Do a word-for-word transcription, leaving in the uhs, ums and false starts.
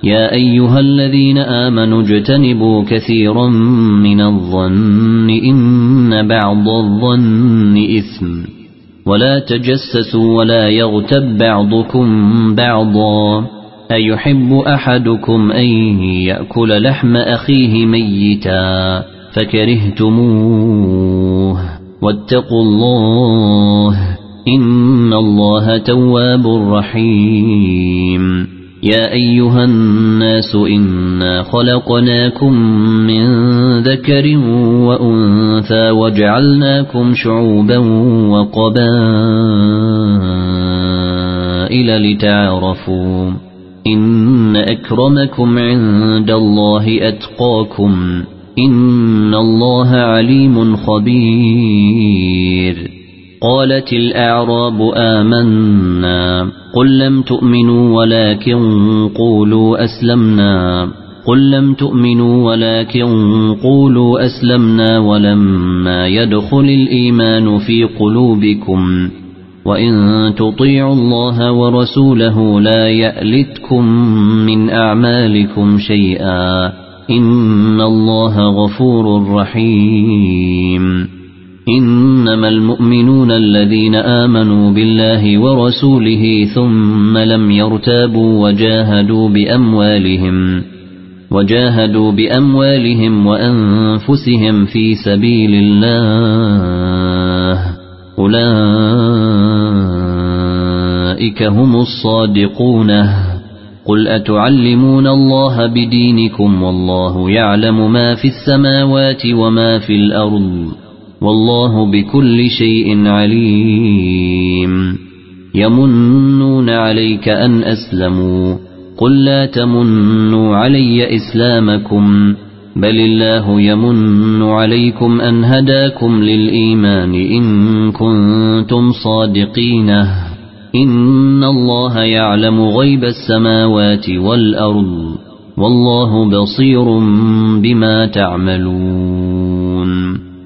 يا أيها الذين آمنوا اجتنبوا كثيرا من الظن إن بعض الظن إثم ولا تجسسوا ولا يغتب بعضكم بعضا أيحب أحدكم أن يأكل لحم أخيه ميتا فكرهتموه واتقوا الله إن الله تواب رحيم يا أيها الناس إنا خلقناكم من ذكر وأنثى وجعلناكم شعوبا وقبائل لتعارفوا إن أكرمكم عند الله أتقاكم إن الله عليم خبير قالت الأعراب آمنا قل لم تؤمنوا ولكن قولوا أسلمنا قل لم تؤمنوا ولكن قولوا أسلمنا ولما يدخل الإيمان في قلوبكم وإن تطيعوا الله ورسوله لا يألتكم من أعمالكم شيئا إن الله غفور رحيم إنما المؤمنون الذين آمنوا بالله ورسوله ثم لم يرتابوا وجاهدوا بأموالهم وجاهدوا بأموالهم وأنفسهم في سبيل الله أولئك هم الصادقون قل أتعلمون الله بدينكم والله يعلم ما في السماوات وما في الأرض والله بكل شيء عليم يمنون عليك أن أسلموا قل لا تمنوا علي إسلامكم بل الله يمن عليكم أن هداكم للإيمان إن كنتم صادقين إن الله يعلم غيب السماوات والأرض والله بصير بما تعملون